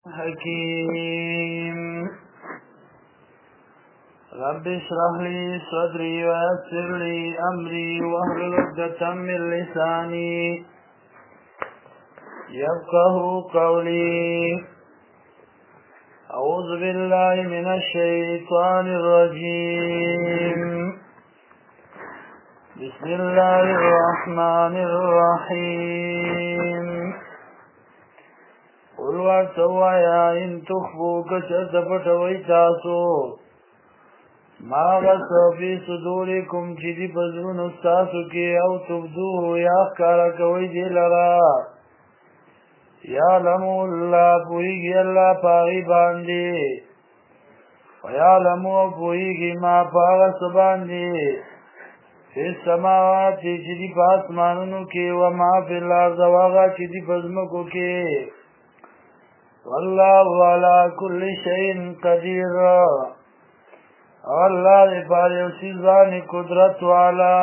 حكيم رب اشرح لي صدري ويسر لي أمري واحلل عقدة من لساني يفقه قولي. أعوذ بالله من الشيطان الرجيم. بسم الله الرحمن الرحيم. قل ورتوا يا إن تخفوا كشرت پټوي تاسو ما غسو في صدوركم چې دی پزرون استاسو کې او تبدوه یا ښکارا کوي دی لرا یعلمو اللہ پوئیگی اللہ پاغی باندی ویعلمو پوئیگی ما پاغس باندی فی السماواتی چی دی پاسمانونو کی وما فی الارض واغا چی دی پزمکو کی واللہ علا کل شئین قدیر. اللہ دی پاری سیزانی قدرت والا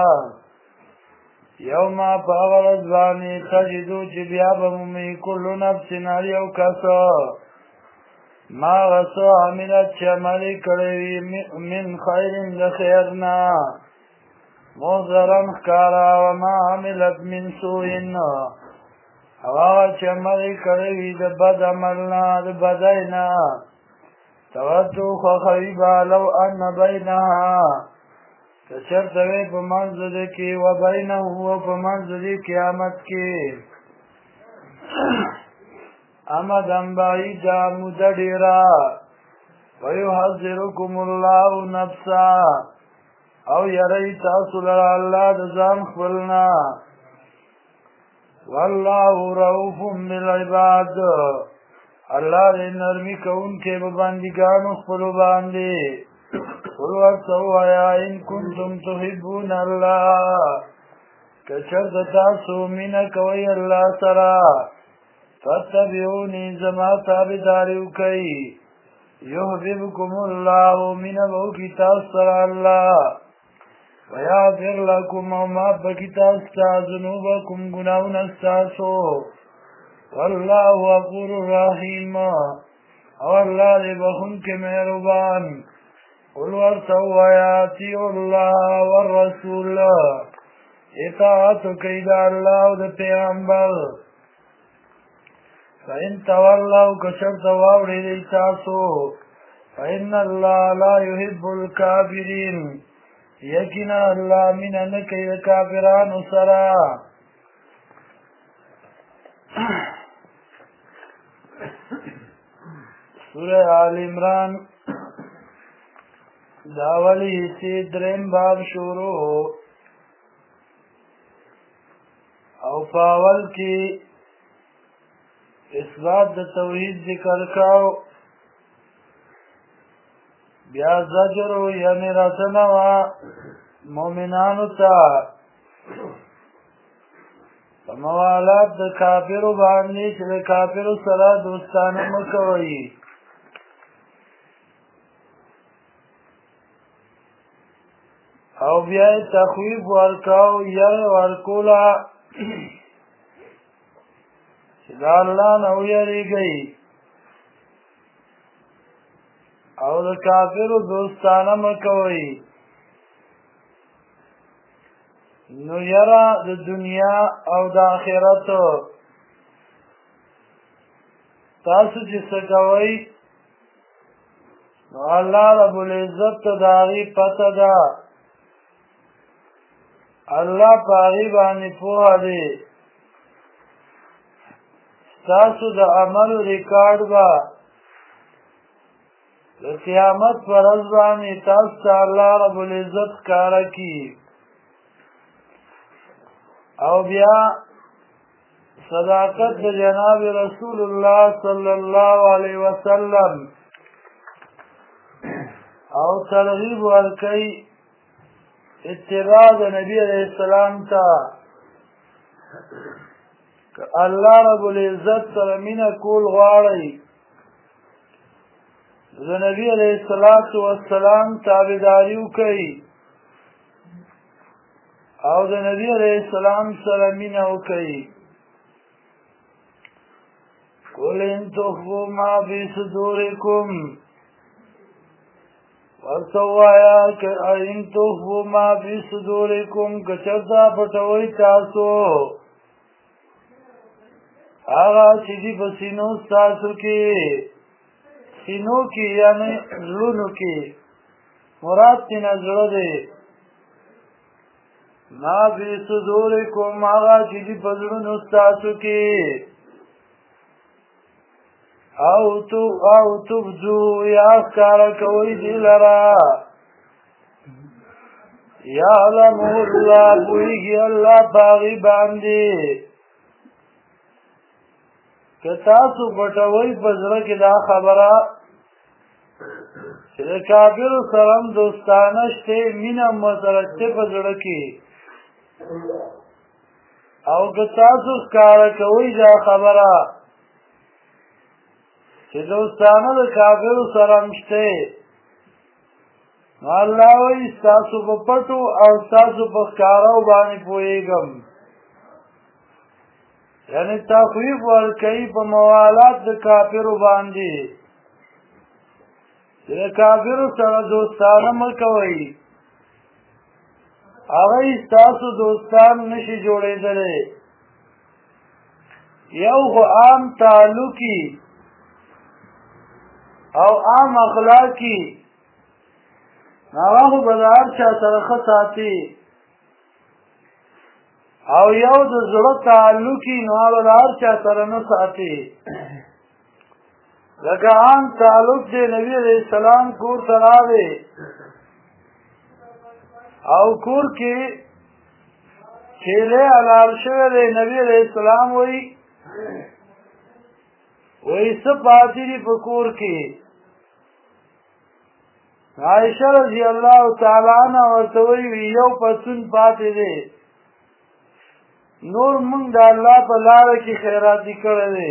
یوما پاغرز بانی تجدو چی بیابمومی کلو نفس ناریو کسو ما غسو عملت چی عملی کروی من خیرین دخیرنا موزرن خکارا وما عملت من سوئن اواغا چی عملی کروی ده بد عملنا ده بدینا تودو خخیبا لو ان بینها کچرت وی پا منزد کی و بینه و پا منزد قیامت کی امدن بعیدا مددیرا ویحذرکم اللہ نفسا او یری تاصل اللہ دزان خبرنا واللہ رؤوف بالعباد اللہ دے نرمی کون کے ببندگان خبرو باندے. قل ورتوا یا ان کنتم تحبون اللہ کچرت تاسو مینه کوي الله سرا فتبعوني زما تابعداریو کوي یحببکم الله مینه وو کی تاسو سره الله ویغفر لکم او معاف بکی تاسو ذنوبکم گناهونه ستاسو والله غفور رحیم او الله دې بخښونکی مهربان. قل ورتوا یا اطیعوا الله والرسول اطاعت کوي د الله او د پیغمبر فإن تولوا کشرت واوړئ تاسو فإن الله لا يحب الكافرين یقینا الله مینه نه کوي د کافرانو سره. سورہ آل عمران داولی حصے درم باب شروع او پاول کی اثبات د توحید ذکر کاو بیا زجر یعنی راتنا و مومنانو تا موالات د کافرو باندې چې د کافرو سره دوستانه مکوئ. او بیا تخویف ورکاو یا ورکولا چې دا الله نه ویریږئ او د کافرو دوستانه مکوئ. نو یرا د دنیا او د آخرت تاسو چې څه کوئ نو الله رب العزت ته د هغې پته ده. الله په هغې باندې پوهه دی. ستاسو د عملو ریکارډ به د قیامت په ورځ باندې تاسو ته الله رب العزت ښکاره کړي. او بیا صداقت د جناب رسول الله صلی الله علیه وسلم او ترغیب ورکوي اتباع د نبی علیہ السلام ته. که الله رب العزت سره مینه کول غواړئ د نبی علیہ السلام تابعداري وکړئ او د نبی علیہ السلام سره مینه وکړئ. قل ان تخفوا ما في صدوركم ورسوایا ان تخفوا ما في صدوركم کچرتا پټوي تاسو هغه چې دی په سینو تاسو کې سینو کې یعنی زړونو کې مراد تینا زړه دی ما فی صدورکم هغه چې دی په زړونو تاسو کې او تبدو یا ښکارا کوي دې لرا یعلم الله پوهیږي الله باغی باندې که تاسو پټوئ په زړه کې دا خبره چې د کافرو سره هم دوستانه شته مینه مو سره شته په زړه کې او که تاسو ښکاره کوئ دا خبره چې دوستانه د کافرو سره هم شته نو الله وایي ستاسو په پټو او ستاسو په ښکارو باندې پوهېږم یعنی تخویف ورکوي په موالات د کافرو باندې چې د کافرو سره دوستانه مه کوئ هغوی ستاسو دوستان نشي جوړېدلی یو خو عام تعلقي او عام اخلاقي هغه خو به د هر چا سره ښه ساتي او یو د زړه تعلقي نو هغه د هر چا سره نه ساتي لکه عام تعلق دی نبي علیه السلام کور ته راغی او کور کې چیرې حلال شوی دی نبي علیه السلام وایي څه پاتې دي په کور کې عائشہ رضی الله تعالی عنها ورته وایي یو پتون پاتې دی نور مونږ د الله په لاره کې خیراتي کړی دی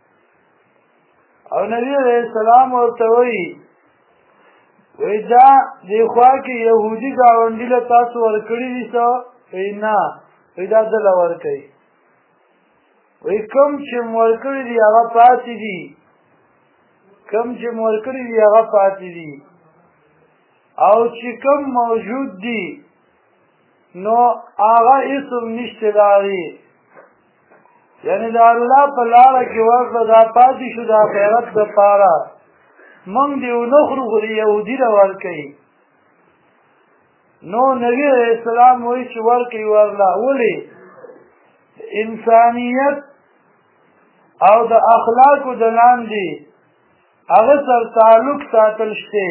او نبی علیه السلام ورته وایي دا دې خوا کې یهودي ګاونډي له تاسو ورکړي دي څه وایي نه وایي دا دله ورکوي وایي کوم چې مو ورکړي دي هغه پاتې دي کوم چې مو ورکړي دي هغه پاتې دي او چې کوم موجود دي نو هغه اسم نشته داغي یعنی دا الله په لاره کې ورته دا پاتې شو د آخرت دپاره موږ دې ونه خورو خو د یهودي له ورکوي نو نبي علیه السلام وایي چې ورکوي ورله ولې انسانیت او د اخلاقو د لاندې هغه سره تعلق ساتل شته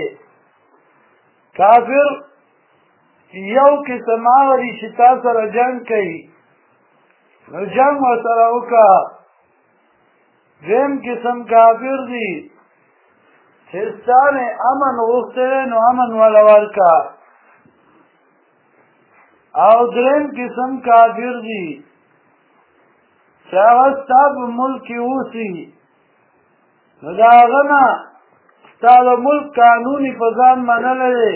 کافر یو قسم هغه دي چې تا سره جنګ کوي نو جنګ ورسره وکړه دویم قسم کافر دي چې ستا نه امن غوښتی نو امن وله ورکړه او دریم قسم کافر دي چې هغه ستا په ملک کې اوسي نو د هغه نه ستا د ملک قانوني په ځان منلی دی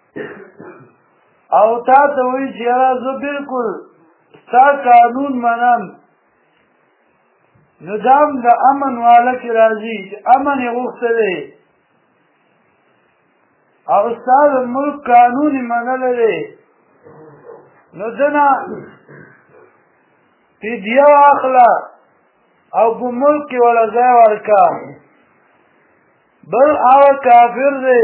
او تا ته وایي چې یاره زه بلکل ستا قانون منم نو دا هم د امن واله کې راځي چې امن یې غوښتی دی او ستا د ملک قانون یې منلی دی نو ده نه فدیه واخله او په ملک کې وله ځای ورکړه بل هغه کافر دی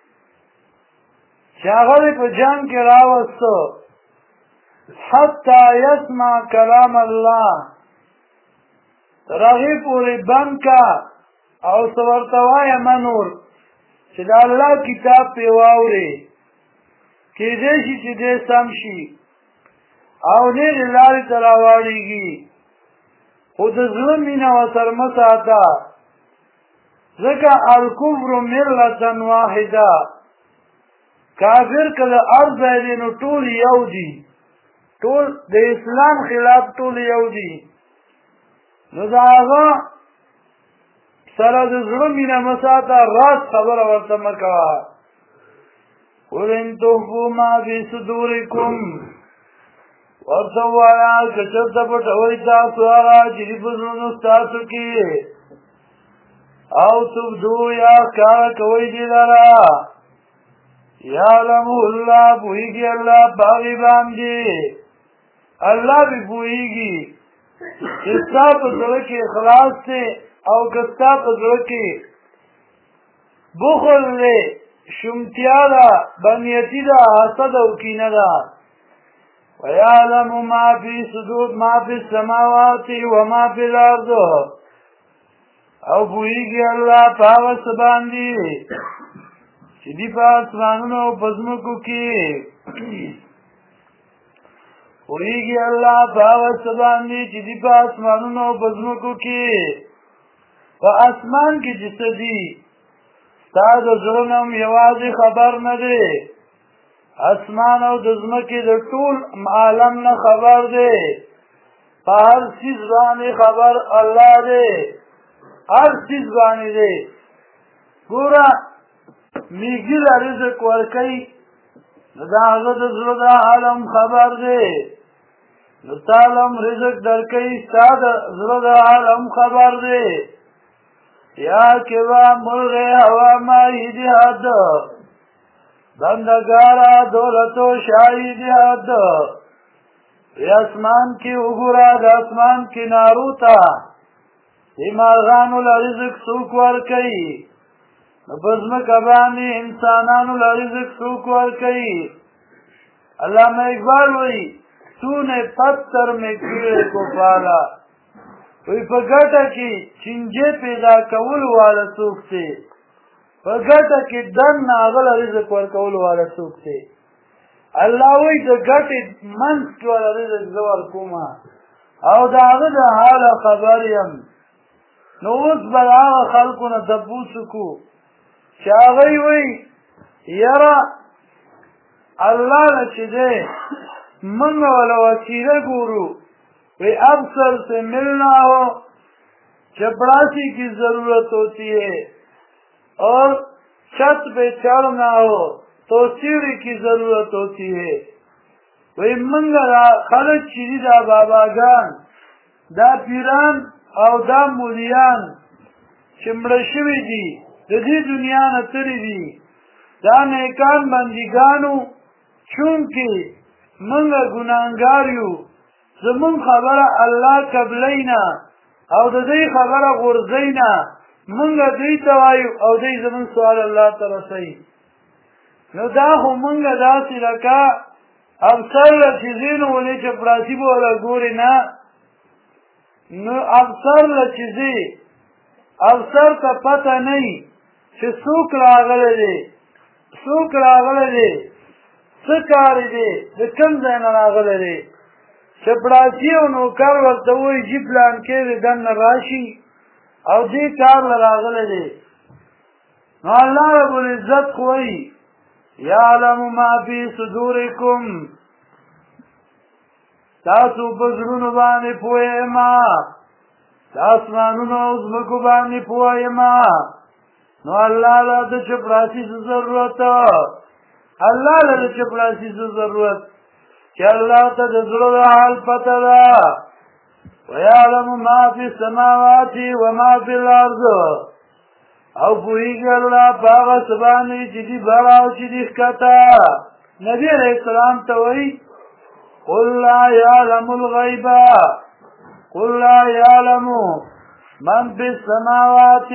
چې هغه دې په جنګ کې راوسته حتی یسمع کلام الله تر هغې پورې بند که او څه ورته وایه مه نور چې د الله کتاب پرې واورې کېدی شي چې دی سم شي او نېغې لارې ته راواړېږي خو د زړه مینه ورسره مه ساته ځکه الکفر ملة واحده کافر که د هر ځای دی نو ټول یو دي ټول د اسلام خلاف ټول یو دي نو د هغه سره د زړه مینه مه ساته راز خبره ورته مه کوه قل ان تخفوا ما فی صدورکم ورته ووایه که چېرته پټوئ تاسو هغه چې دي په زړونو ستاسو کې او تبدو یا کار کوئی دی لرا یعلم اللہ پوئیگی اللہ باغی باندی اللہ بھی پوئیگی کستا پزر کی اخلاص تے او کستا پزر کی بخل لے شمتیا دا بنیتی دا حسد او کینہ دا ویعلم ما فی صدور ما فی السماوات وما فی الارض او پوئیگی اللہ پاوس باندی چی دی پا اسمانونو پزمکو کی پوئیگی اللہ پاوس باندی چی دی پا اسمانونو پزمکو کی پا اسمان کی جس دی تا د زړونم یوازې خبر نه دی اسمان او د ځمکې د ټول عالم نه خبر دی په هر څیز باندې خبر الله دی هر څیز باندې دی ګوره میږي له رزق ورکوي نو د هغه د زړه د عالم خبر دی نو تا هم رزق درکوي ستا د زړه د عالم خبر دی یا کوا مرغ هوا ماهی دی حد بندگارا دولت و شاہی دی حد اسمان کی اگورا دا اسمان کنارو تا دی مارغانو لرزق سوک ورکی بزمک ابانی انسانانو لرزق سوک ورکی علامہ اقبال وی تو نے پتھر میں کیڑے کو پالا وی پا گٹا کی چنجے پیدا کول والا سوکتے پا گٹا کی دن ناغل رزق ورکول والا سوکتے اللہ وی دا گٹی منس والا رزق زور کوما او دا آغا دا حالا خبریم نوز بل آغا خلقونا دبوسکو چا آغای وی یرا اللہ نچی دے منگا والا وسیلہ گورو وی افسر سے ملنا ہو چپڑاسی کی ضرورت ہوتی ہے اور چھت پہ چڑھنا ہو تو سیڑھی کی ضرورت ہوتی ہے وی منگلا خلق چیزی دا بابا گان دا پیران او دا مولیان چمڑشوی دی دی دنیا نتری دی دا نیکان بندگانو چونکہ منگا گناہگاریو زمون خبره الله قبلینا او د دې خبره غورځینا مونږ دې ته وایو او دې زمون سوال الله تعالی صحیح نو دا خو مونږ داسې لکه افسر له چیزینو ولې چې پړاسي به ولا ګوري نه نو افسر له چیزي افسر ته پته نه چې څوک راغلی دی څوک راغلی دی څه کار دی د کوم ځای نه راغلی دی چپڑاسی او نوکر ورته وایي جی پلان کې د دننه راشي او دې کار له راغلی دی نو الله رب العزت خو وایي یعلم ما فی صدورکم تاسو په زړونو باندې پوهېږم د اسمانونو او ځمکو باندې پوهېږم نو الله له د چپړاسي ضرورت الله له د چپړاسي ضرورت کہ اللہ تا دزلو دا حال پتا دا ویعلم ما فی السماوات وما فی الارض او پوئیگی اللہ پاغا سبانی چیدی براو چیدی خکتا نبی علیہ السلام تاوئی قل لا یعلم الغیبا قل لا یعلم من فی السماوات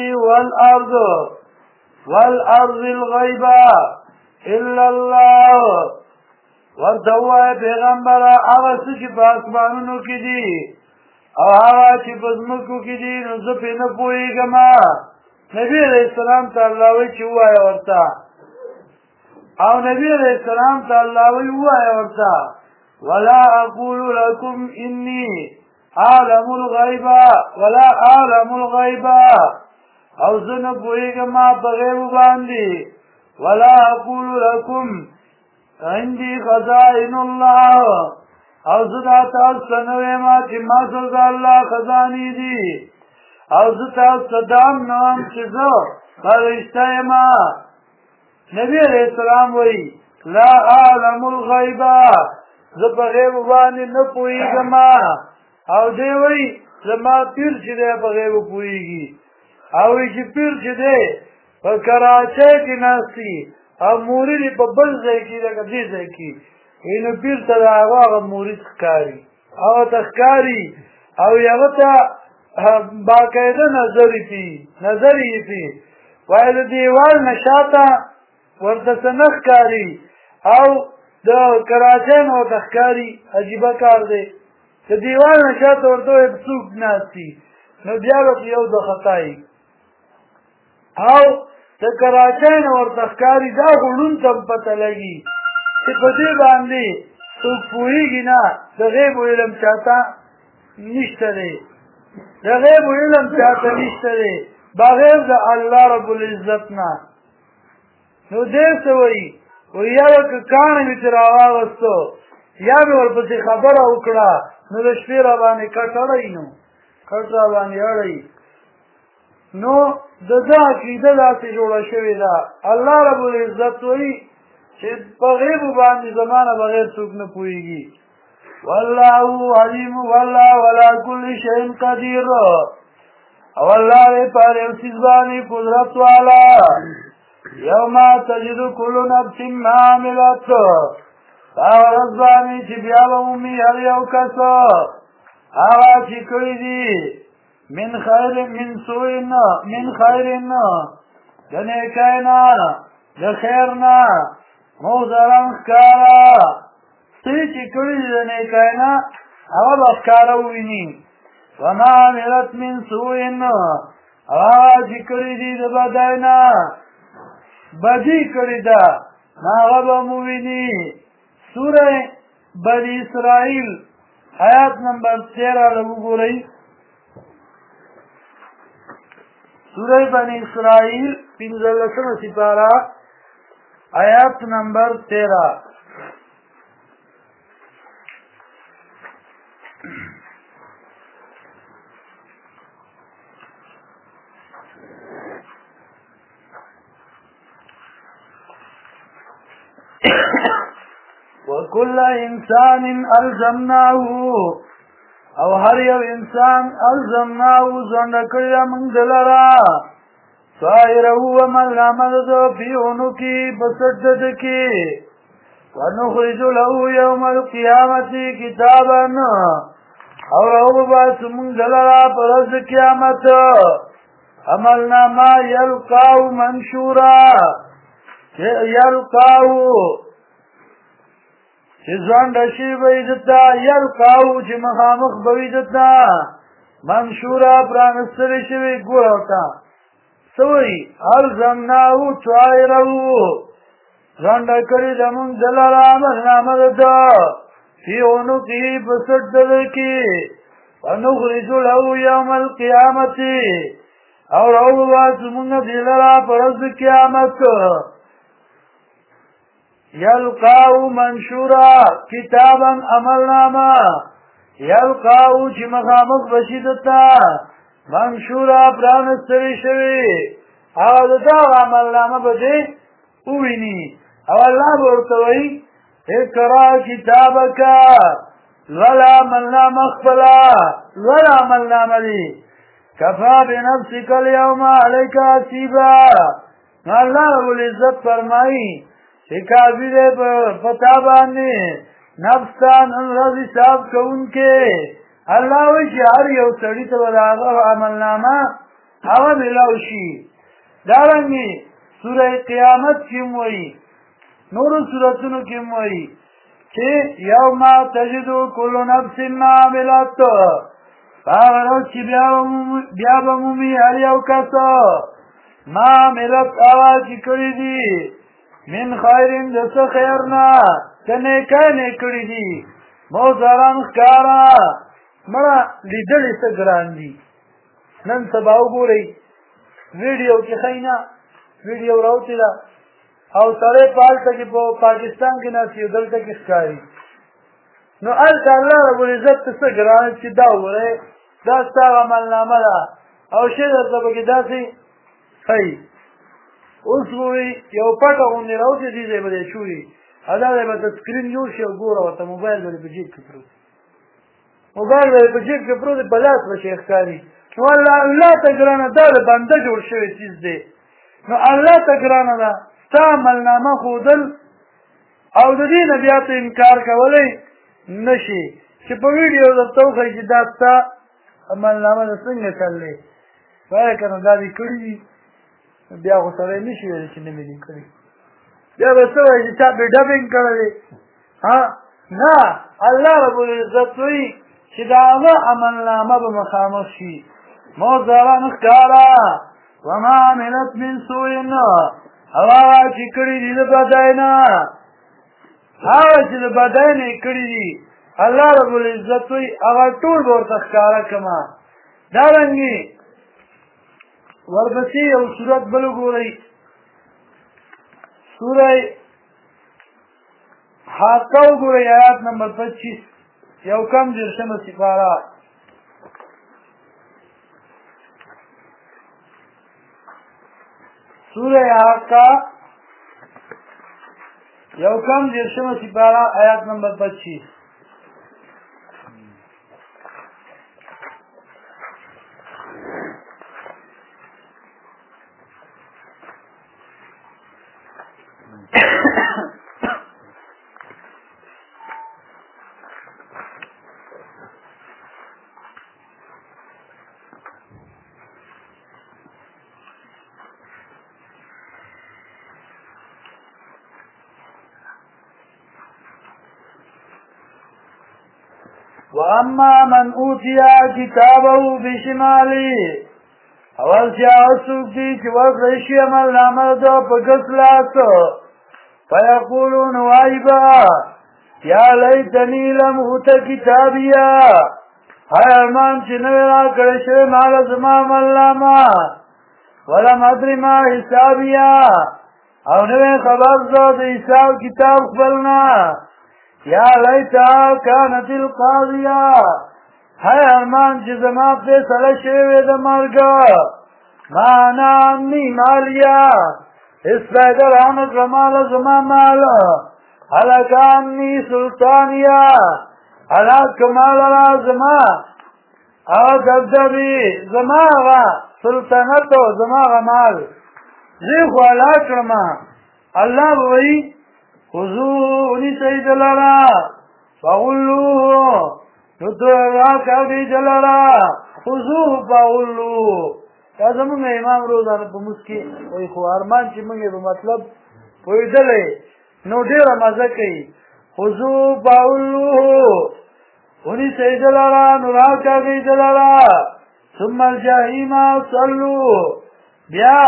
والارض الغیبا الا اللہ ورتوای پیغمبر هغه څه چې په اسمانونو کې دي او هغه چې په ځمکو کې دي نو زه پرې نه پوهېږم نبي علیه السلام ته الله وایي چې ووایه ورته او نبي علیه السلام ته الله وایي ووایه ورته ولا اقول لكم اني اعلم الغیب ولا اعلم الغیب او زه نه پوهېږم په غیب باندې ولا اقول لكم عندي خزائن الله او زدا تاسو نوې ما چې ما سره الله خزاني دي او زدا صدام نام چې زه فرشته ما نبی عليه السلام وی لا اعلم الغیب زه په غیب باندې نه پوهېږم او دی وی زما پیر چې دی په غیب پوهېږي او چې پیر چې دی په کراچۍ کې ناستي او مورید په بل ځای کې لکه دې ځای کې نو پیر ته د هغه مورید ښکاري هغه ته ښکاري او هغه ته باقاعده نظر یې پي وایي د دیوال نه شاته ورته څه نه ښکاري او د کراچۍ نه ورته ښکاري عجیبه کار دی د دیوال نه شاته ورته وایي څوک ناستي نو بیا به یو د خطایي او د کراچۍ نه ورته ښکاري دا خو ړوند ته پته لګي چې په دې باندې څوک پوهېږي نه د غیب علم چاته نشته دی د غیب علم چاته نشته دی بغیر د الله رب العزت نه نو دې څه وایي وایي یاره که کاڼی مې ترې راواغستو یا مې ورپسې خبره وکړه نو د شپې را باندې کټ اړوي نو کټ را باندې اړوي نو د ده عقیده داسې جوړه شوې ده الله رب العزت وایي چې په غیبو باندې زمانه بغیر څوک نه پوهېږي والله علیم والله علی کل شیء قدیر او الله دې په هر یو څیز باندې قدرت والا یوم تجد کل نفس ما عملت هغه ورځ باندې چې بیا به مومي هر یو کس هغه چې کړي دي من خیر من سوء من خیر د نیکۍ نه د خیر نه محضرا ښکاره څه چې کړي دي د نیکۍ نه هغه به ښکاره وویني وما عملت من سوء هغه چې کړي دي د بدۍ نه بدي کړې ده هغه به وویني سوره بني اسرائیل آیات نمبر 13 وګورئ سوره بني اسرائیل 15 سپاره آیات نمبر 13 وكل انسان الزمناه او هر یو انسان الزمناه ځنډ کړی موږ دلرا طائره ومن عمل ذو في عنقه بسدد کی ونخرج له يوم القيامه كتابا او رو باس موږ دلرا پر ورځ قیامت عملنا ما يلقاو منشورا يلقاو چې ځان رشي به عزتا یلقاو چې مخامخ به عزتا منشورا پرانستل شوی ګورتا سوی الزمناو طائرو ځان کړی دمون دلارا مرنامه ده فیونو کی بسد دل کی ونخرج له یوم القیامت او رو واسمون دلارا پرز قیامت یلقاو منشورا کتابا عملنامه یلقاو چې مخامخ بشیدتا منشورا پرانستری شوی او دا عملنامه بده اوینی او الله ورته وی اقرا کتابک ولا عملنامه خپلا ولا عملنامه دی کفا بنفسک اليوم علیک حسیبا الله رب العزت فرمائی شکافی دے پتا باندې نفسان انرز حساب کون کے اللہ ویشی هر یو سڑی تا بلاغا عملنامه هوا ملاوشی دارنگی سورہ قیامت کم وی نور سورتونو کم وی چه یوم تجدو کل نفس ما عملت فاغرد چی بیا بمومی هر یو کسا ما عملت آوازی کری دی من خیرین دس خیرنا تنیکای نیکڑی دی موزاران خکارا مڑا لیدلی سگران دی نن سباو گو رئی ویڈیو کی خینا ویڈیو راوتی دا او سارے پالتا کی پاکستان کی ناسیو دلتا کی خکاری نو آلتا اللہ رب العزت سگران چی داو رئی داستا عملنامه دا او شیدر تبکی داسی خی اوس وی یو پټه غونډه راوځي دې ځای باندې شوې ادا دې په سکرین یو شی ګوره وته موبایل باندې په جیب کې پروت موبایل باندې په جیب کې پروت بلاس وشي ښکاری والله الله ته ګرانه دا د بنده جوړ شوی چیز دی نو الله ته ګرانه ده ستا عملنامه ښودل او د دې نه بیا ته انکار کولی نشي چې په ویډیو درته وښایي چې دا ستا عملنامه ده څنګه چللی وایه که نه دا دې کړي دي بیا خو سړی نشي ویلی چې نه مې دې کړي بیا به څه وایي چې چا بې ډبینګ کړی دی نه الله رب العزت وایي چې د هغه عملنامه به مخامخ شي موزره نښکاره وما عملت من سوء هغه چې کړي دي د بدی نه هغه چې د بدی نه یې کړي دي الله رب العزت وایي هغه ټول به ورته ښکاره کړمه دارنګې ورپسې یو صورت بل وګورئ سوره حاقه وګورئ آیات نمبر 25 یو کم دېرشمه سپاره سوره حاقه یو کم دېرشمه سپاره آیات نمبر 25 واما من اوتي كتابه بشماله اول چې هغه څوک دي چې ورکړی شي عملنامه ده په ګس لاس فیقولون وایي به یا لیتني لم اوت کتابیه هی ارمان چې نه وی راکړی شوی ماله زما عملنامه ولم ادري ما حسابیه او نه وی خبر زه د حساب کتاب خپل نه یا لیتها کانت القاضیه هی ارمان چې زما فیصله شوې وې د مرګ ما انا عني مالیه هېڅ فایده رانه کړه ماله زما مال هلک عني سلطانیه هلاک که ماله را زما هغه دبدبې زما هغه سلطنت او زما هغه مال زه یې خو هلاک کړم الله به وایي خذوه ونیسئ ده لره فغلوه نو ته راکاږئ ده لره خذوه فغلوه دا زمونږ امام روزانه په مونځ کې وایي خو ارمان چې موږ یې په مطلب پوهېدلی نو ډېره مزه کوي خذوه فغلوه ونیسئ ده لره نو راکاږئ ده لره ثم الجحیم صلوه بیا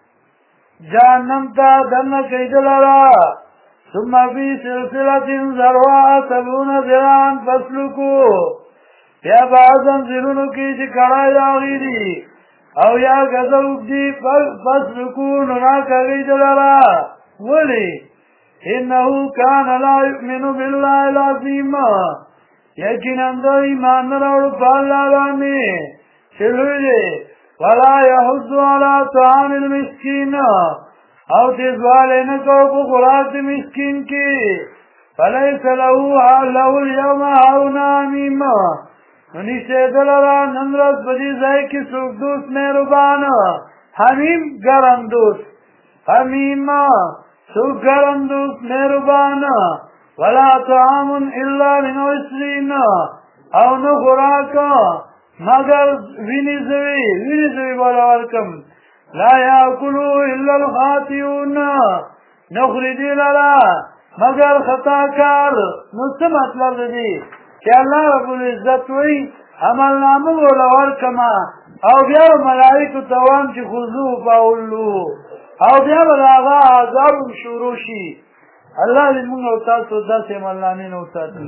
جهنم ته دننه کئ ده لره ثم في سلسلة ذرعها 70 ذراعا فاسلكوه بیا بعضم زلونو کې چې کړای راغلي دي او یا غزو دي فاسلكوه نو راکاږئ ده لره ولې انه کان لا یؤمن بالله العظیم یقینا دوی ایمان نه راوړي په الله باندې چې لوی دی ولا یحض علی طعام المسکین او تیزواله نه کو په خوراک د مسکین کې فلیس له اليوم هاهنا حمیم نو نشته دلره نن ورځ په دې ځای کې څوک دوست مهربان حمیم ګرم دوست حمیم څوک ګرم دوست مهربان ولا طعام الا من غسلین او نه خوراک مگر وینې زوی والا ورکم لا یاکلوا الا الخاطئون نخری دی لرا مگر خطاکار نو څه مطلب دی چې الله رب العزت وایي عملنامه ولا ورکما او بیا ملائکه ته وایم چې خذوه فغلوه او بیا به هغه عذاب شروع شي الله دې موږ او تاسو داسې عملنامې نه وساتي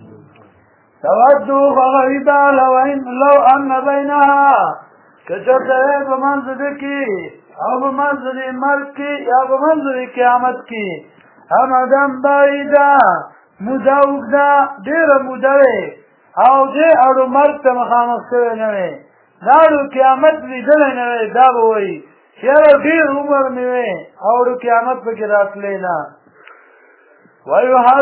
تودوا فغیبا لو ان بینها کچرته په منځ کې او په منځ د مرګ کې یا په منځ د قیامت کې همدم بعیده موده اوږده ډېره موده وي او دې اړو مرګ ته مخامخ شوی نه وي دا اړو قیامت لیدلی نه وي دا به وایي چې یاره ډېر عمر مې وي او اړو قیامت پکې راتلی نه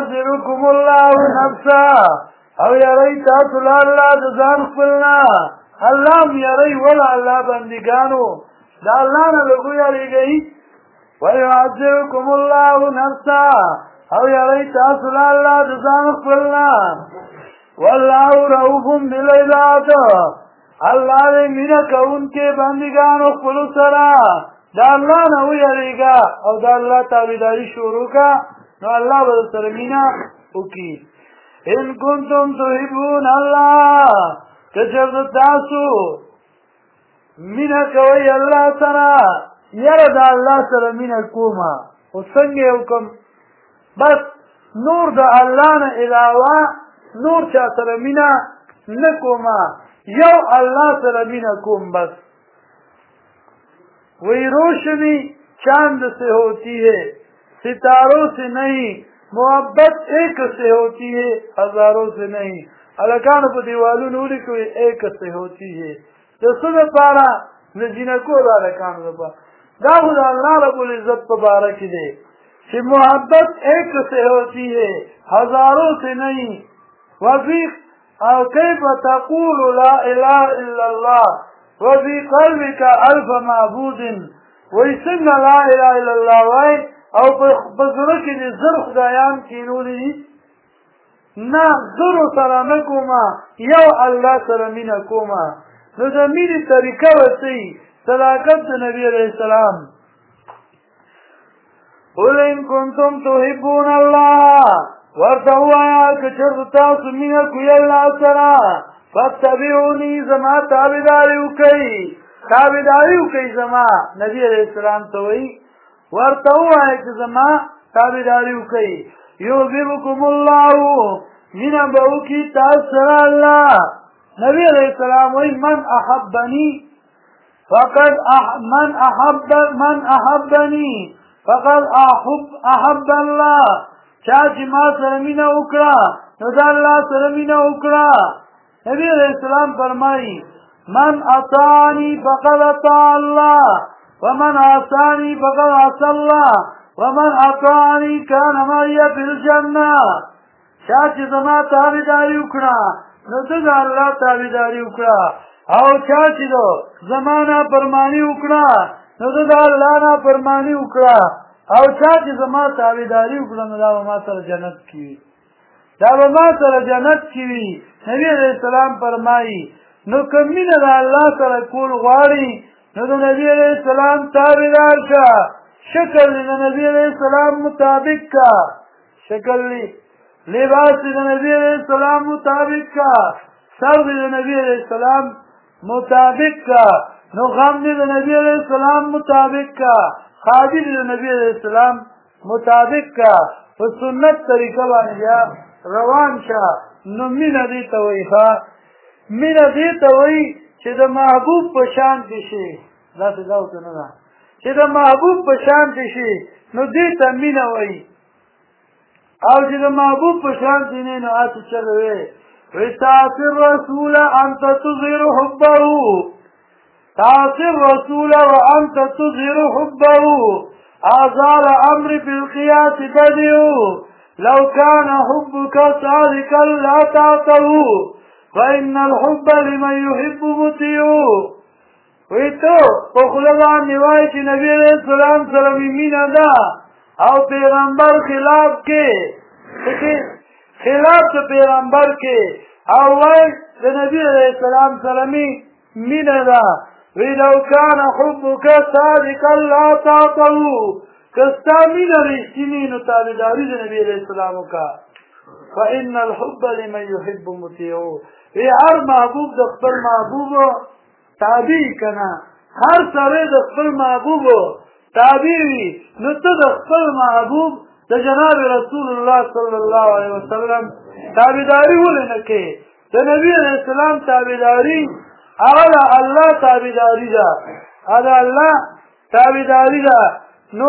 ویحذرکم الله نفسه او یاری تاسو له الله د ځان خپل نه الله میری ولا الله بندگانو دا الله نه لګو یریږي ويعذبكم الله نفسا او یری تاسو الله د ځان خپلنا والله رؤوف بالعباد الله دې مینا کون کې بندگانو خپل سره دا الله نه ویریږي او دا الله تابعداري شروع کا نو الله به سره مینا وکي ان کنتم تحبون الله کچر تاسو مینا کوي الله سره یره دا الله سره مینا کوما او څنګه وکم بس نور د الله نه علاوه نور چا سره مینا نکوما یو الله سره مینا کوم بس وہی روشنی چاند سے ہوتی ہے ستاروں سے نہیں محبت ایک سے ہوتی ہے ہزاروں سے نہیں الکان په دیوالونو لیکوي ایک سے ہوتی ہے د څه لپاره د جنکو د الکانو لپاره دا خو د الله رب العزت په باره کې دی چې محبت ایک سے ہوتی ہے ہزاروں سے نہیں وفي او كيف تقول لا اله الا الله وفي قلبك الف معبود ويسن لا اله الا الله وای او بزرګ دې زر خدایان کینولې نه زر سره نکوما یو الله سره مینا کوما نو د مینې طریقه وسی صداقت د نبی علیہ السلام قل ان کنتم تحبون الله ورتوایا کچر تاسو مینا کوي الله سره فتبعوني زما تابعداري وکي زما نبی علیہ السلام ته وی ورتوایا چې زما تابعداري وکي يحببكم الله من بوكي تاثر الله نبی علیہ السلام وی من احبني فقد احب الله چاچی ما سره مینا وکړه نو دا الله سره مینا وکړه نبی علیہ السلام فرمایي من اطاعني فقد اطاع الله ومن عصاني فقد عصى الله ومن اطاعني كان معي في الجنه چاچی زما تابعداري وکړه نو دا الله تابعداري وکړه او چاچی دو زمانہ فرمانی وکړه نو دا الله نه فرمانی وکړه او چاچی زما تابعداري وکړه نو دا ما سره جنت کی دا ما سره جنت کی نبی علیہ السلام فرمایي نو کمینه د الله سره کول غواړي نو د نبی علیہ السلام تابعدار کا شکل د نبی علیہ السلام مطابق کا شکل لباس د نبی علیہ السلام مطابق کا سر د نبی علیہ السلام مطابق کا نو غم د نبی علیہ السلام مطابق کا خادر د نبی علیہ السلام مطابق کا په سنت طریقه باندې روان شه نو مینه دې ته وایي مینه دې ته وایي چې د محبوب په شان دي شي داسې دا ورته نه ده چې د محبوب په شان دي شي نو دې ته مینه وایي او چې د محبوب په شان دي نه نو هسې چلوي وتعصي الرسول انت تظهر حبه تعصي الرسول وانت تظهر حبه آزار امر بالقياس بديع لو كان حبك صادقا لا تعطه فإن الحب لمن يحب مطيع ویتو په خلوان نیوای چې نبی علیہ السلام سره مینا ده او پیغمبر خلاف کې خلاف د پیغمبر کې او وای د نبی علیہ السلام سره مینا ده وی لو کان حبک صادقا لا تعطه کستا مینا رښتینی نو تابعداري د نبی علیہ السلام کا فإن الحب لمن يحب مطيع وی هر محبوب د خپل محبوب تابع کنا هر سره د خپل محبوب تابع وي نو ته د خپل محبوب د جناب رسول الله صلی الله علیه وسلم تابعداري ولنه کې د نبی علیہ السلام تابعداري اغلا الله تابعداري ده اغلا الله تابعداري ده نو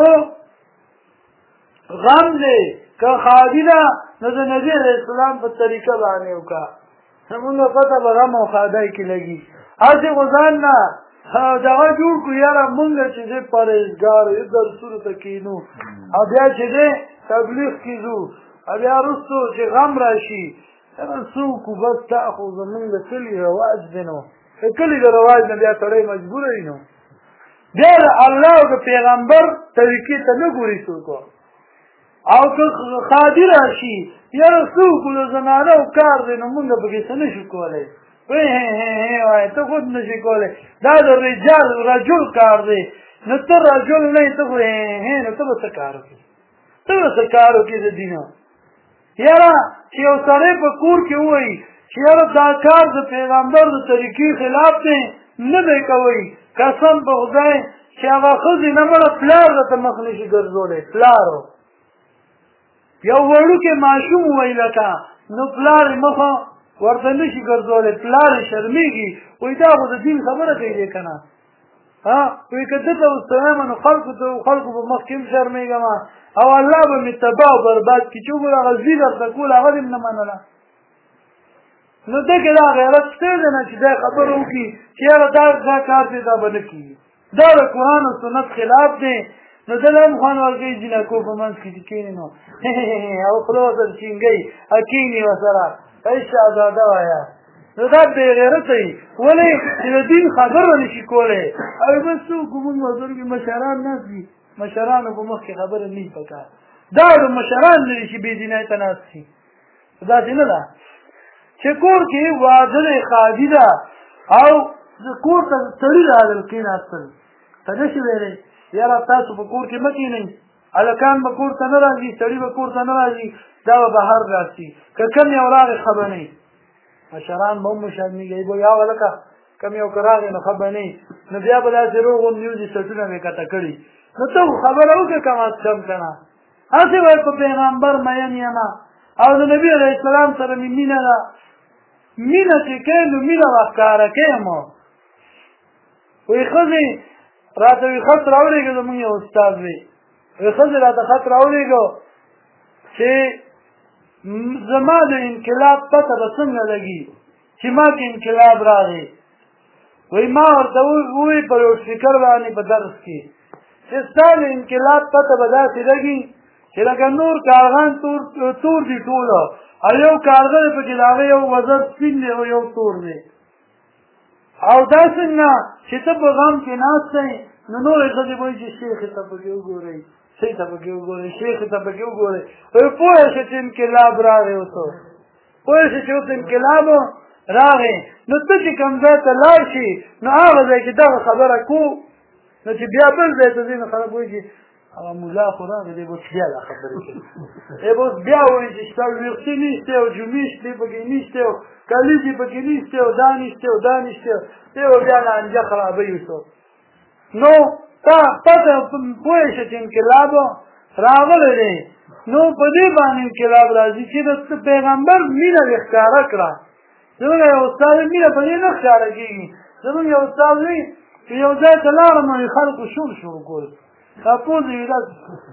غم دې که خادینا نو د نبی علیہ السلام په طریقه باندې وکا همونه پته به غم او خادای کې لګي اځه غزان نه دا جوړ کو یاره مونږ چې دې پرېزګار درسونه تکینو او بیا چې دې تبلیغ کیزو بیا رسو چې غم راشي رسو کو بس تاخذ من كل رواج بنو کلي د رواج نه بیا سړی مجبوره وي نو بیا د الله او د پیغمبر طریقې ته نه ګوري څوک او که خادي راشي یاره څوک د زنانه کار دی نو مونږ پکې څه نشو کولی وایي ته خود نشي کولی دا د رجل کار دی نو ته رجل نه یې ته خو نو ته به څه کار وکړې ته به څه کار وکړې د دینه یاره چې یو سړی په کور کې ووایي چې یاره دا کار د پیغمبر د طریقې خلاف دی نه دی کوئ قسم په خدای چې هغه ښځې نه مړه پلار درته مخ نشي ګرځولی پلارو یو وړوکی ماشوم ووایي لکه نو پلار یې مخه ورته نشي ګرځولی پلار یې شرمېږي وایي دا خو د دین خبره کوي دی که نه وایي که ده ته وستوایم نو خلکو په مخ کې هم شرمېږم او الله به مې تباه او برباد کړي چې وګوره هغه زوی درته کول هغه دې هم نه منله نو دغه دا غیرت شته دی نه چې دا خبره وکړي چې یاره دا کار دی دا به نه کېږي دا د قرآن او سنت خلاف دی نو دله هم خوند ورکوي جینکو په منځ کې چې کښېني نو او خوله ورسره چینګوي او کښېني ورسره ای شهزاده وایه نو دا بې غیرته وي ولې چې د دین خبره نه شي کولی او بس څوک مونږ بزرګې مشران ناست دي مشرانو په مخ کې خبره نه وي پکار دا د مشران نه دي چې بې دینۍ ته ناست شي داسې نه ده چې کور کې واده دی خادي ده او کور ته سړي راغلل کېناستل ته نشي ویلی یاره تاسو په کور کې مه کښېنئ هلکان به کور ته نه راځي سړي به کور ته نه راځي دا به بهر راشي که کم یو راغی ښه به نه وي مشران به هم مشرمېږي به یا هلکه کم یو که راغی نو ښه به نه وي نو بیا به داسې روغ نیوزي سټونه مې کته کړي نو ته خبره وکړه کم از کم که نه هسې وایي په پیغمبر مین یمه او د نبي علیه السلام سره مې مینه ده مینه چې کوې نو مینه به ښکاره کوې مو وایي ښځې راته وي خط راولېږه زمونږ یو استاد وي وایي ښځې راته خط راولېږه چې زما د انقلاب پته به څنګه لګي چې ما کې انقلاب راغی وایي ما ورته ووایي په لوډ سپیکر باندې په درس کې چې ستا د انقلاب پته به داسې لګي چې لکه نور کارغان تور دي ټوله او یو کارغه دی پکې د هغه یو وزر سپین دی او یو تور دی او دا څنګه چې ته په غم کې ناست یې نو نورې ښځې به وایي چې شیخې ته پکې وګورئ شی ته پکې وګورئ شیخې ته پکې وګورئ وایي پوه شې چې انقلاب راغی اوسه پوه شې چې اوس انقلاب راغی نو ته چې کوم ځای ته لاړ شي نو هغه ځای کې دغه خبره کو نو چې بیا بل ځای ته ځي نو خلک وایي چې هغه ملا خو راغی دی به اوس بیا دا خبرې کوي به اوس بیا وایي چې ستا ویښتې نشته او جمې شتې پکې نشته او کلیزې پکې نشته او دا نشته او دا نشته دی به بیا لانجه خرابوي اوسه نو تا پته پوه شه چې انقلاب راغلی دی نو په دې باندې انقلاب راځي چې د پیغمبر مینه دې ښکاره کړه زموږ یو استاد مینه په دې نه ښکاره کېږي زموږ یو استاد وایي چې یو ځای ته لاړم نو خلکو شور شروع کول دا پوزې وي داسې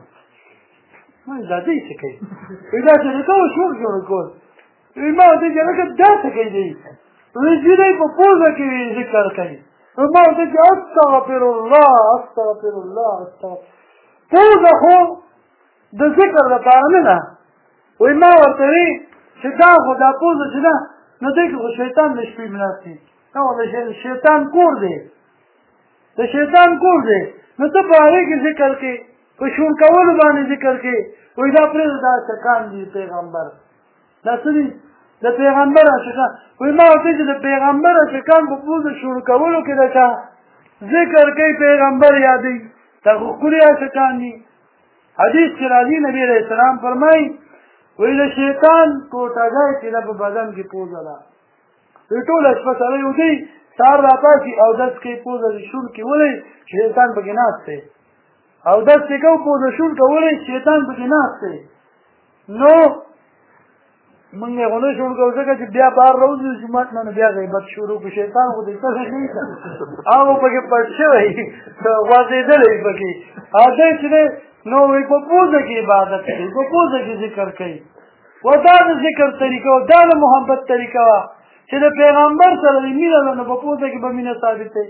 وایي دا دی څه کوي وایي داسې د کوم شور شروع کول وایي ما ورته چې هلکه دا څه کوي دی وایي چې دی په پوزه کې ذکر کوي نو ما ورته چې استغفر الله استغفر الله استغفر پوزه خو د ذکر لپاره نه ده وایي ما ورته وایي چې دا خو دا پوزه چې ده نو دی کې خو شیطان د شپې ملاستي نو د شیطان کور دی د شیطان کور دی نو ته په هغې کې ذکر کې په شور کولو باندې ذکر کې وایي دا پرېږده دا عاشقان دي پیغمبر دا څه دي د پیغمبر عاشقان وایي ما ورته چې د پیغمبر عاشقان په پوزه شور کولو کې د چا ذکر کوي پیغمبر یادوي دا خو ښکلي عاشقان دي حدیث کې راځي نبي علیه السلام فرمایي وایي د شیطان کوټګۍ چې ده په بدن کې پوزه ده وایي ټوله شپه سړی ودی سهار راپاڅي اودس کوي پوزه د شور کې ولئ شیطان پکې ناست دی اودس چې کوو پوزه شور کولی شیطان پکې ناست دی نو موږ یې خو نه شور کوو ځکه چې بیا بهر راوځو جومات نه نو بیا غیبت شروع کړو شیطان خو دې څه نه هغه پکې پټ شوی غځېدلی پکې هغه چې دی نو وایي په پوزه کې عبادت کوي په پوزه کې ذکر کوي و دا د ذکر طریقه و دا د محبت طریقه وه چې د پیغمبر سره د مینه ده نو په پوزه کې به مینه ثابت دی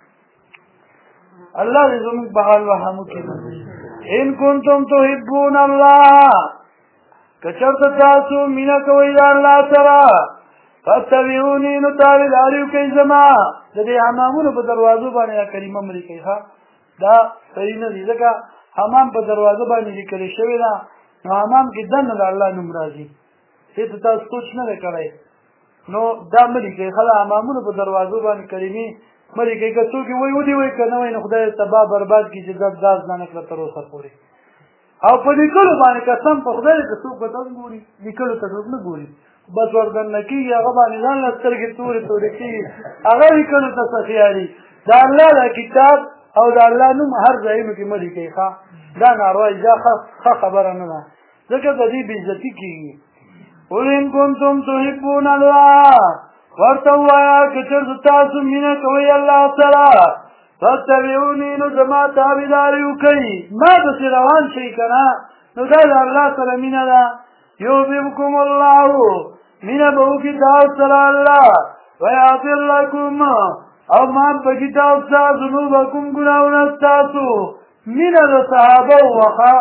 الله دې زموږ په حال رحم وکړي ان کنتم تحبون الله که چېرته تاسو مینه کوئ د الله سره فاتبعوني نو تابعداري وکړئ زما د دې حمامونو په دروازو باندې دا کلمه مې لیکئ ښه دا صحیح نه دي ځکه حمام په دروازه باندې لیکل شوی ده نو حمام کې دننه د الله نوم راځي هېڅ تاسو سوچ نه دی کړی نو دا مه لیکئ ښه د حمامونو په دروازو باندې کلمې مه لیکئ که څوک یې وایي ودې وایي که نه وایي نو خدای تباه برباد کړي چې دا زده نه کړه تر اوسه پورې او په لیکلو باندې قسم په خدای که څوک به ته ګوري لیکلو ته څوک نه ګوري بس وردننه کېږي هغه باندې ځان له سترګې تورې تورې کېږي هغه لیکلو ته څه خیالي د الله دا کتاب او د الله نوم هر ځایونو کې مه لیکئ ښه دا ناروایي دا ښه خبره نه ده ځکه د دې بېعزتي کېږي قل ان کنتم تحبون الله ورته ووایه که چېرته تاسو مینه کوئ الله سره فاتبعوني نو زما تابعداري وکړئ ما پسې روان شئ که نه نو دا د الله سره مینه ده یحببکم الله مینه به وکړي تاسو سره الله ویغفر لکم او معاف به کړي تاسو ته ذنوبکم ګناهونه ستاسو مینه د صحابه وه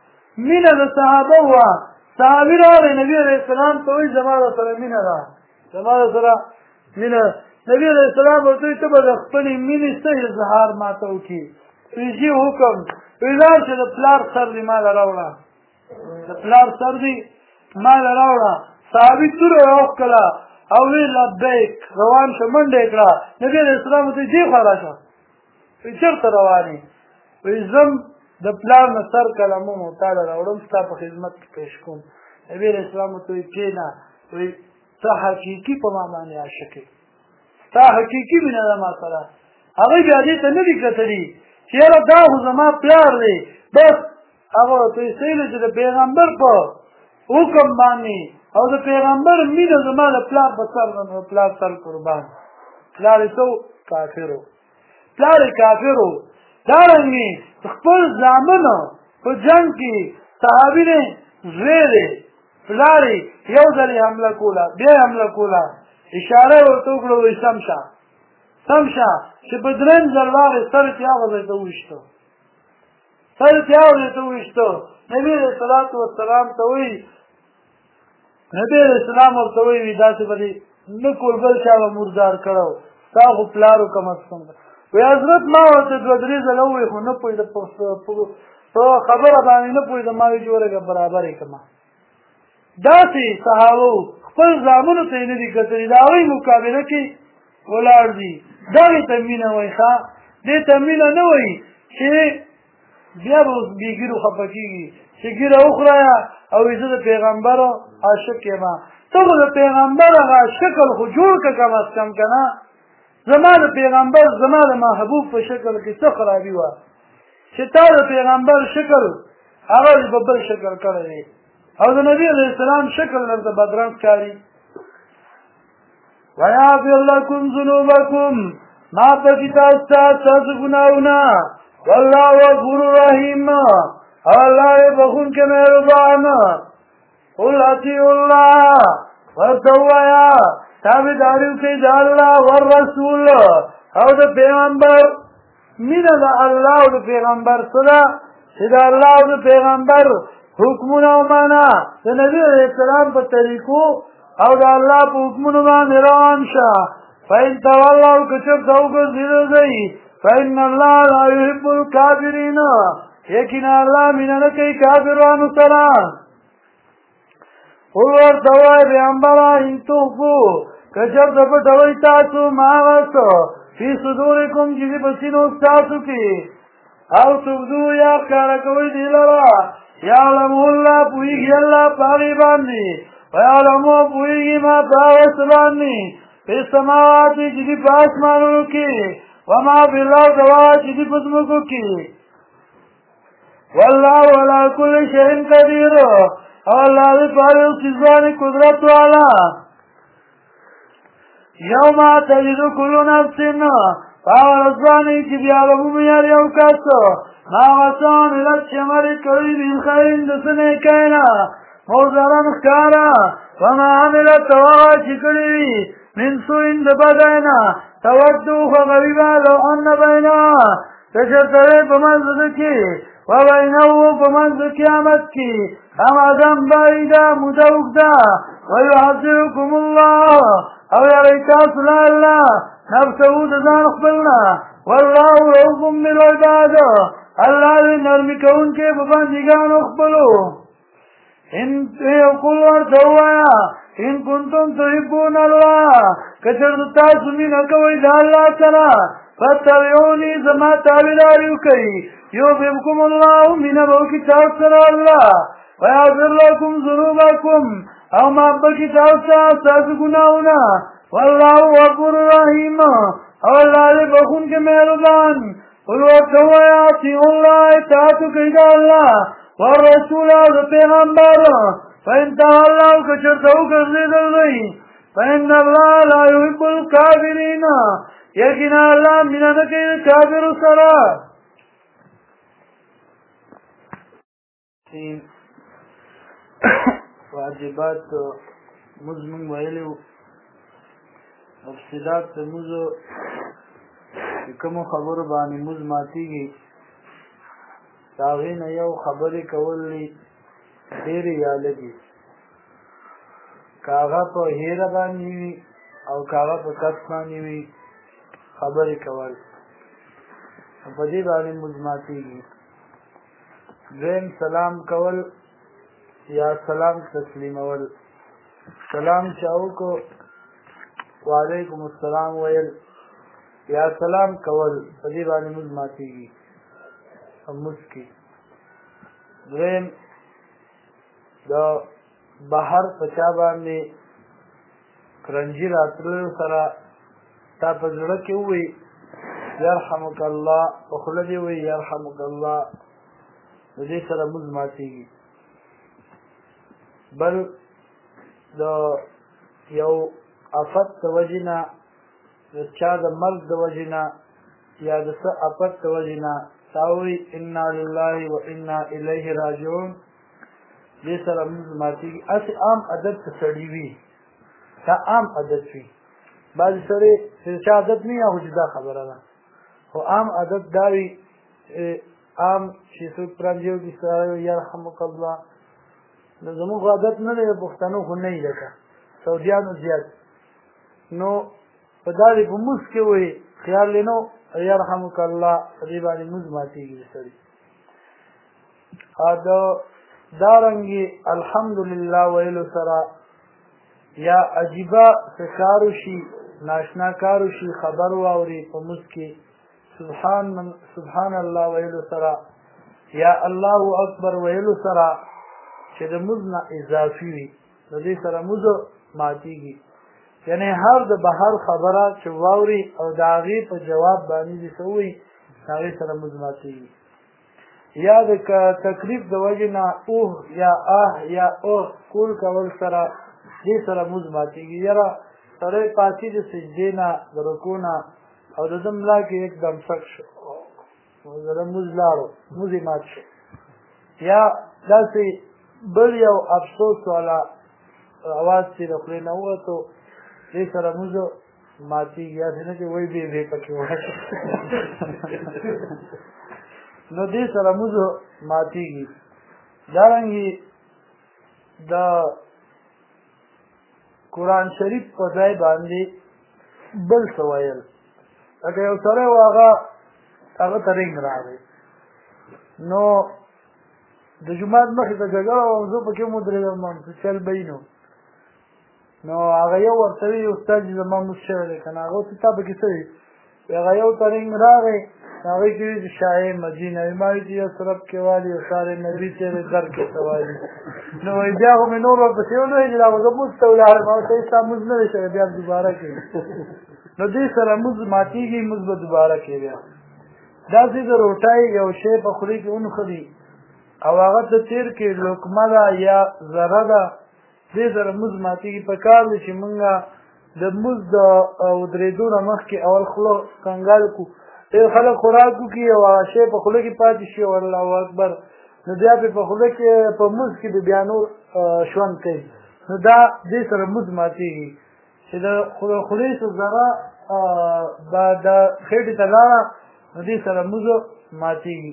مینه د صحابه وه صحابي راغی نبي علیه السلام ته وایي زما د سره مینه ده زما د سره مینه نبي علیه السلام ورته وایي ته به د خپلې مینې څه اظهار ماته وکړي ویجي حکم وایي لاړ چې د پلار سر دې ماله راوړه د پلار سر دې ماله راوړه صحابي توره راوښکله او وی لبیک روان شه منډه یې کړه نبي علیه السلام ورته وایي دې خوا راشه وایي چېرته روان یې وایي زم د پلار نه سر قلمونه تاله راوړم ستا په خدمت کې پیش کوم نبي علیه السلام ورته وایي کښېنه وایي ته حقیقي په ما باندې عاشق یې ستا حقیقي مینه ده ما سره هغوی بیا دې ته نه دي کتلي چې یاره دا خو زما پلار دی بس هغه ورته وایي صحیح ده چې د پیغمبر په حکم باندې او د پیغمبر مینه زما د پلار په سر ده نو پلار سر قربان پلار یې څه کافر و پلار یې کافر و دارنګې خپل زامنو په جنګ کې صحابي دی زوی دی پلار یې یو ځل یې حمله کوله بیا یې حمله کوله اشاره یې ورته وکړه وایي سم شه سم شه چې په درېیم ځل راغی سر یې هغه ځای ته وویشته سر یې هغه ځای ته وویشته نبي علیه الصلاة والسلام ته وایي نبي علیه السلام ورته وایي داسې به دې نه کول بل چا به مردار کړی و ستا خو پلار و کم از کم وی حضرت ما ورته دوه درې ځله ووایي خو نه پوهېده په خبره باندې نه پوهېده ما وایي چې ورګه برابر یې کړمه داسې صحابو خپل زامنو ته یې نه دي کتلي د هغوی مقابله کې ولاړ دي دغې ته مینه وایي ښه دې ته مینه نه وایي چې بیا به اوس بېګیرو خفه کېږي چې ګیره وخورایه او زه د پیغمبر عاشق یم ته خو د پیغمبر هغه شکل خو جوړ کړه کم از کم که نه زما د پیغمبر زما د محبوب په شکل کې څه خرابي وه چې تا د پیغمبر شکل هغه دې په بل شکل کړی دی او د نبي علیه السلام شکل درته بدرنګ ښکاري ویغفر لکم ذنوبکم معاف به کړي تاسو ته ستاسو ګناهونه والله غفور رحیم او الله یې بخښونکی مهربان قل اطیعوا الله ورته ووایه تابعداري وکړئ د الله والرسول او د پیغمبر مینه د الله او د پیغمبر څه ده چې د الله او د پیغمبر حکمونه ومانه د نبي علیه السلام په طریقو او د الله په حکمونو باندې روان شه فإن تولوا که چېرته وګرځېدئ فإن الله لا يحب الكافرین یقینا الله مینه نه کوي کافرانو سره قل ورته ووایه پیغمبره ان تخفوا که چېرته پټوئ تاسو ما هغه څه فی صدورکم چې دي په سینو ستاسو کې او تبدو یا ښکاره کوئ دې لره یعلمه الله پوهېږي الله په هغې باندې ویعلمو پوهېږي ما په هغه څه باندې فی السماوات چې دي په اسمانونو کې وما فی الارض هغه چې دي په ځمکو کې والله علی کل شیء قدیر او الله دې په هر یو څیز باندې قدرت والا یوم تجد کل نفس په هغه ورځ باندې چې بیا به ومومي هر یو کس ما هغه څه عملت چې عمل یې کړی من خیر د څه نیکۍ نه مضرا ښکاره وما عملت او هغه چې کړي وي من سوء د بدۍ نه تودو خوښوي به لو ان بینها کچرته په منځ کې وبینه په منځ قیامت کې امدن بعیده موده اوږده ویحذرکم الله او یری تاسو له الله نفسه د ځان خپلنا والله رؤوف بالعباد الله دې نرمي کوونکی په بندګانو خپلو ان یقول ورته ووایه ان کنتم تحبون الله کچرته تاسو مینه کوئ د الله سره فاتبعوني زما تابعداري وکړئ یحببکم الله مینه به وکړي تاسو سره الله ویغفر لکم ذنوبکم او معاف کړي تاسو ته ستاسو ګناهونه والله غفور رحیم او الله دې بخښونکی مهربان قل ورته ووایه اطیعوا الله اطاعت وکړئ د الله والرسول او د پیغمبر فإن تولوا کچرته وګرځېدل دوی فإن الله لا يحب الكافرين یقینا الله مینه نه کوي د کافرو سره واجبات مزمن ویلي وو مفسدات د مزو چې کومو خبرو باندې مز ماتېږي د هغې نه یو خبرې کول ډېرې یا لږې که هغه په هیره باندې وي او که هغه په کس باندې وي خبرې کول په دې باندې مز ماتېږي دویم سلام کول یا سلام تسلیمول سلام چا وکړو وعلیکم السلام ویل یا سلام کول په دې باندې مز ماتېږي مز کې دویم د بهر په چا باندې کرنجي راتللو سره تا په زړه کې ووایي یرحمک الله په خوله دې ووایي یرحمک الله د دې سره مز ماتېږي بل د یو افت د وجې نه د چا د مرګ د وجې نه یا د څه افت د وجې نه تا ووایي انا لله و انا الیه راجعون دې سره مونځ ماتېږي هسې عام عادت ته سړي وي دا عام عادت وي بعضې سړی چې چا عادت نه وي هغه جدا خبره ده خو عام عادت دا وي عام چې څوک پرانجي وکړي سړی وایي یرحمک الله نو زموږ عادت نه دی د پښتنو خو نه وي لکه سعودیانو زیات نو په دا دی په مونځ کې وایي خیال دی نو یرحمک الله په دې باندې مونځ ماتېږي د سړي دارنګي الحمدلله ویلو سره یا عجیبه څه کار وشي ناشنا کار وشي خبر واوري په مونځ کې سبحان الله ویلو سره یا الله اکبر ویلو سره چې د مونځ نه اضافي وي د دې سره مونځ ماتېږي یعنی هر د بهر خبره چې واوري او د هغې په جواب باندې دې څه ووایي د هغې سره مونځ ماتېږي یا د تکلیف د وجې نه اوه یا یا کول کول سره دې سره مونځ ماتېږي یاره سړی پاتې د سجدې نه د رکوع نه او د ده ملا کې یکدم سک شو د ده مونځ لاړو مونځ یې مات شو یا داسې بل یو افسوس والا اواز چې د خولې نه ووتو دې سره مونځ ماتېږي هسې نه چې وایي بې پکې وایي نو دې سره مونځ ماتېږي دارنګې د قرآن شریف په ځای باندې بل څه ویل لکه یو سړی و هغه ته رنګ راغی نو د جومات مخې ته جګړه وه زه پکې ودرېدم څه چل به وي نو هغه یو ورته وي استاد چې زما مونځ شوی دی که نه هغه ورته تا پکې څه وي هغه یو ته رنګ راغی هغې کې وي چې شاه مدینه وي ما وي چې یو سرب کې والي او سار نبي تېرې در کې څه والي نو وایي بیا خو مې نور ورپسې ولویل چې دا خو زه مونځ ته ولاړم ما ورته ستا مونځ نه دی شوی بیا دوباره کوي نو دې سره مونځ ماتېږي مونځ به دوباره کوي بیا داسې د روټۍ یو شی په خولې کې ونښلي او هغه ته تېر کې لقمه ده یا ذره ده دې سره مونځ ماتېږي په کار دی چې مونږ د مونځ د ودرېدو نه مخکې اول خوله کنګال کړو ډېر خلک خوراک وکړي او هغه شی په خوله کې پاتې شي او الله اکبر نو بیا پې په خوله کې په مونځ کې بیا نور ژوند کوي نو دا دې سره مونځ ماتېږي چې د خولې څه ذره د خېټې ته لاړه نو دې سره مزه ماتېږي.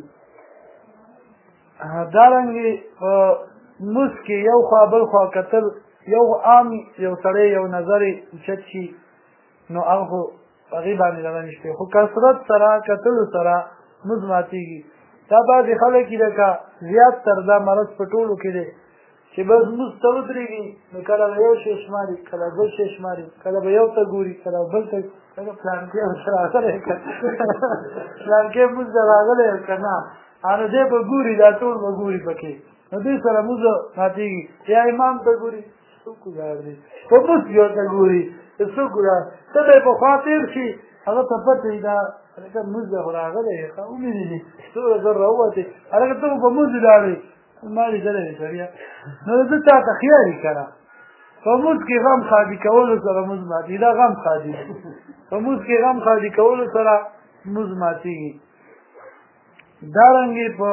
دارنګې په مز کې یو خوا بل خوا کتل یو عام یو سړی یو نظر یې اوچت شي نو هغه خو هغې باندې دغه نشته، خو کثرت سره کتلو سره مز ماتېږي. دا بعضې خلک یې لکه زیات تر دا مرض په ټولو کې دی چې بس مز ته ودرېږي نو کله به یو شی شماري، کله بل شی شماري، کله به یو ته ګوري، کله بل ته پلانکې ورته راغلی که پلانکې مز ته راغلی که نه نو دی به ګوري، دا ټول به ګوري پکې، نو دې سره مزه ماتېږي. یا امام ته ګوري څوک ولاړ دی، په مز کې ورته ګوري څوک ولاړ، ته به یې په خوا تېر شي هغه ته پته وي دا هلکه مز دی خو راغلی دی ښه ومېنېدي څومره زر راووتې هلکه ته خو په مز ولاړې ما لیدلی دی سړیه، نو زه تا ته خیال یې که نه په مز کې غم خادي کولو سره مز ماتېږي، دا غم خادي دی، په مز کې غم خادي کولو سره مز ماتېږي. دارنګې په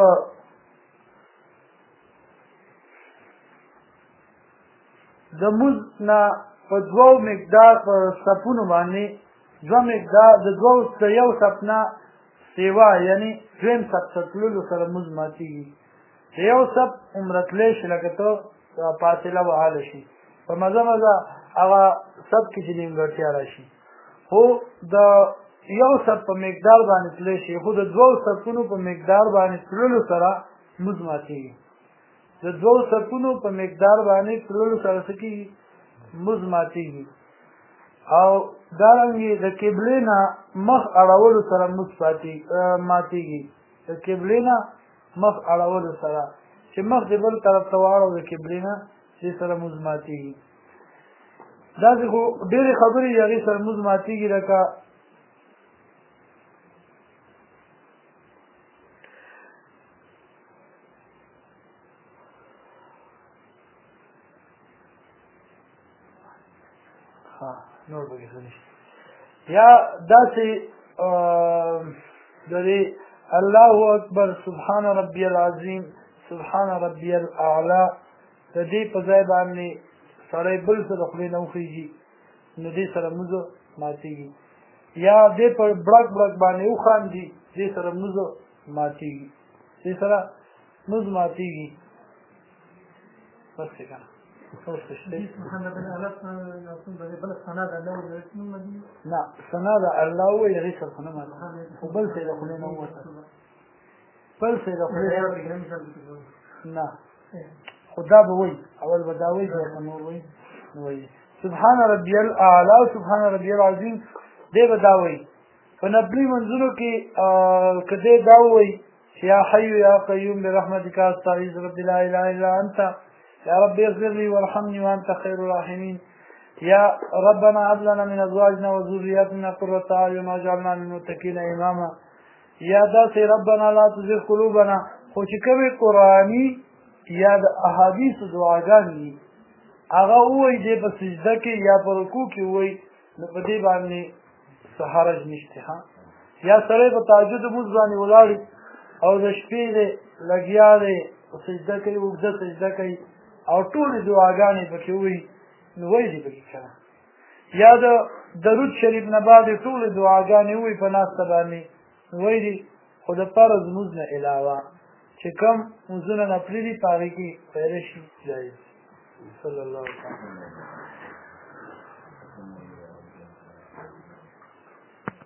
د مز نه په دوو مقدار په سپونو باندې دوه مقدار د دوو یو سپ نه سیوا یعنې دویم سپ ته تللو سره مز ماتېږي. د یو سپ عمره تلی شي لکه ته فاصله وهاله شي په مزه مزه هغه سپ کې چې نیمګړتیا راشي، خو د یو سپ په مقدار باندې تلی شي، خو د دوو سپونو په مقدار باندې تللو سره مز ماتېږي. د دوو سپونو په مقدار باندې تللو سره څه کېږي مز ماتېږي. او دارنګې د قبلې نه مخ اړولو سره مز ماتېږي، د قبلې نه مخ اړولو سره چې مخ دې بل طرف ته واړو د قبلې نه دې سره مز ماتېږي. داسې خو ډېرې خبرې د هغې سره مز ماتېږي لکه نور به کیسه نشته. یا داسې د دې الله اکبر سبحان ربي العظیم سبحان ربي الاعلی د دې په ځای باندې سړی بل څه د خولې نه وخېږي نو دې سره مزه ماتېږي. یا دې په بړک بړک باندې وخاندي دې سره مزه ماتېږي، دې سره مز ماتېږي. بس که نه نه ثنا د الله ووایي هغې سره خو نه ماتېږي، خو بل څه یې د خولې نه ووته بل څه یې د خولې نه خو دا به وایي اول به دا وایي بیا به نور وایي سبحان ربي الاعلی سبحان ربي العظیم دی به دا وایي. په نفلي منځونو کې که دی دا ووایي چې یا حی یا قیوم برحمتک استغیث رب لا اله الا انت یا رب اغفر لي وارحمني وانت خير الراحمين یا ربنا هب لنا من ازواجنا وذرياتنا قرة اعين واجعلنا للمتقين اماما یا داسې ربنا لا تزغ قلوبنا. خو چې کومې قرآني یا د احادیثو دعاګانې دي هغه ووایي دی په سجده کې یا په رکوع کې ووایي نو په دې باندې څه حرج نشته. یا سړی په تهجد لمونځ باندې ولاړ او د شپې دی لګیا دی سجده کوي اوږده سجده کوي او ټولې دعاګانې پکې ووایي نو وایي دي پکې که نه. یا د درود شریف نه بعد ټولې دعاګانې ووایي په ناسته باندې نو وایي دي، خو د فرض لمونځ نه علاوه چې کوم لمونځونه نفلي دي په هغې کې ویلی شي جایز. صلی الله علیه وسلم.